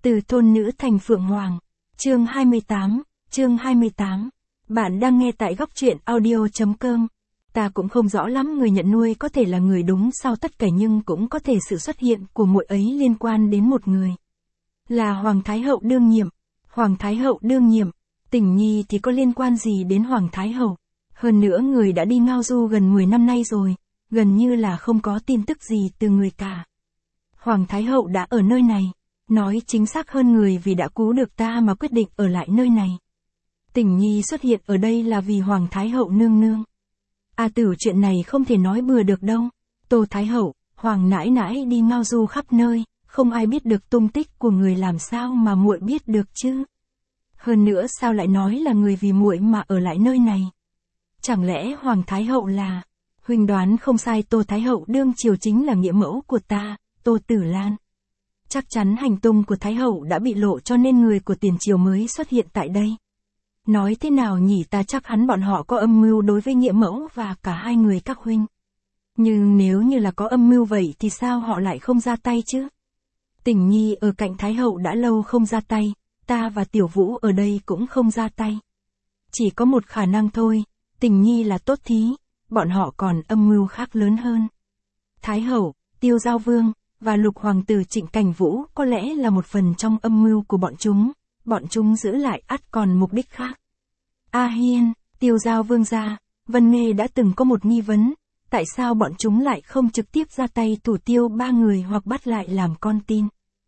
Từ thôn nữ thành phượng hoàng. Chương 28. Bạn đang nghe tại góc truyện audio.com. Ta cũng không rõ lắm người nhận nuôi có thể là người đúng sau tất cả, nhưng cũng có thể sự xuất hiện của muội ấy liên quan đến một người. Là Hoàng Thái Hậu đương nhiệm. Hoàng Thái Hậu đương nhiệm. Tình Nhi thì có liên quan gì đến Hoàng Thái Hậu? Hơn nữa người đã đi ngao du gần 10 năm nay rồi, gần như là không có tin tức gì từ người cả. Hoàng Thái Hậu đã ở nơi này. Nói chính xác hơn, người vì đã cứu được ta mà quyết định ở lại nơi này. Tình Nhi xuất hiện ở đây là vì Hoàng Thái Hậu nương nương. A Tử, chuyện này không thể nói bừa được đâu. Tô Thái Hậu, Hoàng nãi nãi đi ngao du khắp nơi, không ai biết được tung tích của người, làm sao mà muội biết được chứ? Hơn nữa sao lại nói là người vì muội mà ở lại nơi này? Chẳng lẽ Hoàng Thái Hậu là... Huynh đoán không sai, Tô Thái Hậu đương triều chính là nghĩa mẫu của ta, Tô Tử Lan. Chắc chắn hành tung của Thái Hậu đã bị lộ, cho nên người của tiền triều mới xuất hiện tại đây. Nói thế nào nhỉ, ta chắc hắn bọn họ có âm mưu đối với nghĩa mẫu và cả hai người các huynh. Nhưng nếu như là có âm mưu vậy thì sao họ lại không ra tay chứ? Tình Nhi ở cạnh Thái Hậu đã lâu không ra tay, ta và Tiểu Vũ ở đây cũng không ra tay. Chỉ có một khả năng thôi, Tình Nhi là tốt thí, bọn họ còn âm mưu khác lớn hơn. Thái Hậu, Tiêu Giao Vương và Lục Hoàng tử Trịnh Cảnh Vũ có lẽ là một phần trong âm mưu của bọn chúng giữ lại ắt còn mục đích khác. A Hiên, Tiêu Giao Vương gia, Vân Nghê đã từng có một nghi vấn, tại sao bọn chúng lại không trực tiếp ra tay thủ tiêu ba người hoặc bắt lại làm con tin,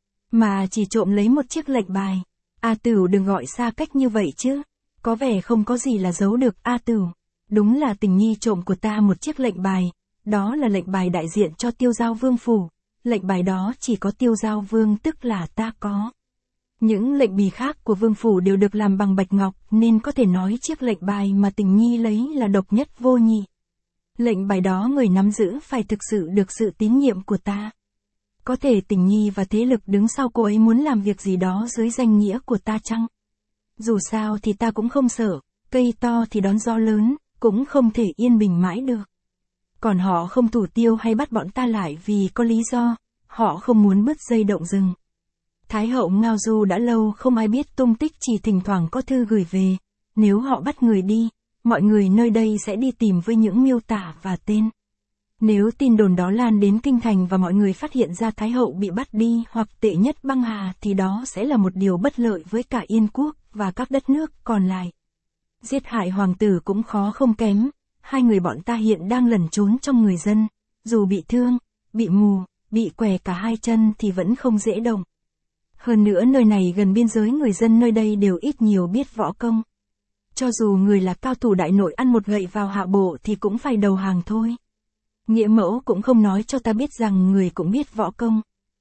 mà chỉ trộm lấy một chiếc lệnh bài. A Tửu đừng gọi xa cách như vậy chứ, có vẻ không có gì là giấu được. A Tửu, đúng là Tình Nhi trộm của ta một chiếc lệnh bài, đó là lệnh bài đại diện cho Tiêu Giao Vương phủ. Lệnh bài đó chỉ có Tiêu Giao Vương tức là ta có. Những lệnh bì khác của vương phủ đều được làm bằng bạch ngọc, nên có thể nói chiếc lệnh bài mà Tình Nhi lấy là độc nhất vô nhị. Lệnh bài đó người nắm giữ phải thực sự được sự tín nhiệm của ta. Có thể Tình Nhi và thế lực đứng sau cô ấy muốn làm việc gì đó dưới danh nghĩa của ta chăng? Dù sao thì ta cũng không sợ, cây to thì đón gió lớn, cũng không thể yên bình mãi được. Còn họ không thủ tiêu hay bắt bọn ta lại vì có lý do, họ không muốn bứt dây động rừng. Thái Hậu ngao du đã lâu không ai biết tung tích, chỉ thỉnh thoảng có thư gửi về. Nếu họ bắt người đi, mọi người nơi đây sẽ đi tìm với những miêu tả và tên. Nếu tin đồn đó lan đến kinh thành và mọi người phát hiện ra Thái Hậu bị bắt đi hoặc tệ nhất băng hà, thì đó sẽ là một điều bất lợi với cả Yên Quốc và các đất nước còn lại. Giết hại hoàng tử cũng khó không kém. Hai người bọn ta hiện đang lẩn trốn trong người dân, dù bị thương, bị mù, bị què cả hai chân thì vẫn không dễ động. Hơn nữa nơi này gần biên giới, người dân nơi đây đều ít nhiều biết võ công. Cho dù người là cao thủ đại nội ăn một gậy vào hạ bộ thì cũng phải đầu hàng thôi. Nghĩa mẫu cũng không nói cho ta biết rằng người cũng biết võ công.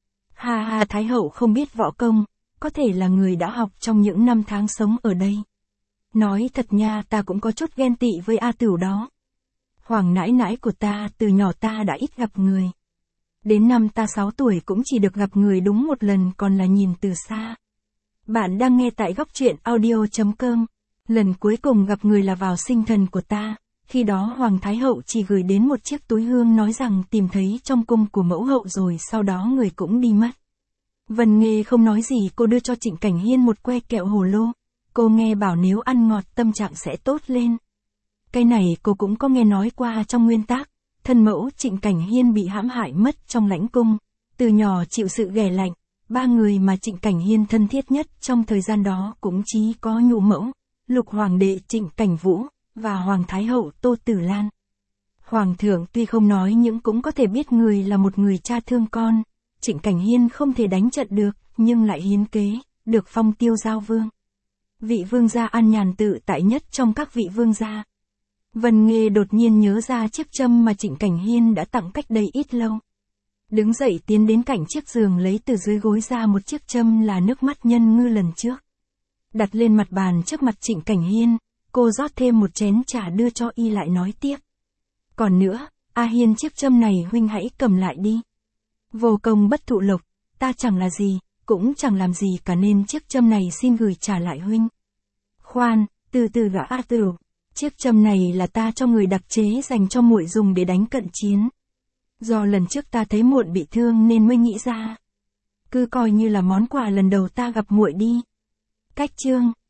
Ha ha, Thái Hậu không biết võ công, có thể là người đã học trong những năm tháng sống ở đây. Nói thật nha, ta cũng có chút ghen tị với A Tửu đó. Hoàng nãi nãi của ta, từ nhỏ ta đã ít gặp người. Đến năm ta 6 tuổi cũng chỉ được gặp người đúng một lần, còn là nhìn từ xa. Bạn đang nghe tại góc truyện audio.com. Lần cuối cùng gặp người là vào sinh thần của ta, khi đó Hoàng Thái Hậu chỉ gửi đến một chiếc túi hương nói rằng tìm thấy trong cung của mẫu hậu rồi sau đó người cũng đi mất. Vân Nghê không nói gì, cô đưa cho Trịnh Cảnh Hiên một que kẹo hồ lô. Cô nghe bảo nếu ăn ngọt tâm trạng sẽ tốt lên. Cái này cô cũng có nghe nói qua trong nguyên tác. Thân mẫu Trịnh Cảnh Hiên bị hãm hại mất trong lãnh cung, từ nhỏ chịu sự ghẻ lạnh. Ba người mà Trịnh Cảnh Hiên thân thiết nhất trong thời gian đó cũng chỉ có nhũ mẫu, Lục Hoàng đệ Trịnh Cảnh Vũ và Hoàng Thái Hậu Tô Tử Lan. Hoàng thượng tuy không nói nhưng cũng có thể biết người là một người cha thương con. Trịnh Cảnh Hiên không thể đánh trận được, nhưng lại hiến kế, được phong Tiêu Giao Vương. Vị vương gia an nhàn tự tại nhất trong các vị vương gia. Vân Nghê đột nhiên nhớ ra chiếc châm mà Trịnh Cảnh Hiên đã tặng cách đây ít lâu. Đứng dậy tiến đến cạnh chiếc giường lấy từ dưới gối ra một chiếc châm là nước mắt nhân ngư lần trước. Đặt lên mặt bàn trước mặt Trịnh Cảnh Hiên, cô rót thêm một chén trà đưa cho y lại nói tiếp. Còn nữa, A Hiên, chiếc châm này huynh hãy cầm lại đi. Vô công bất thụ lộc, ta chẳng là gì, cũng chẳng làm gì cả nên chiếc châm này xin gửi trả lại huynh. Khoan, từ từ gã A Tửu. Chiếc châm này là ta cho người đặc chế dành cho muội dùng để đánh cận chiến. Do lần trước ta thấy muội bị thương nên mới nghĩ ra. Cứ coi như là món quà lần đầu ta gặp muội đi. Cách chương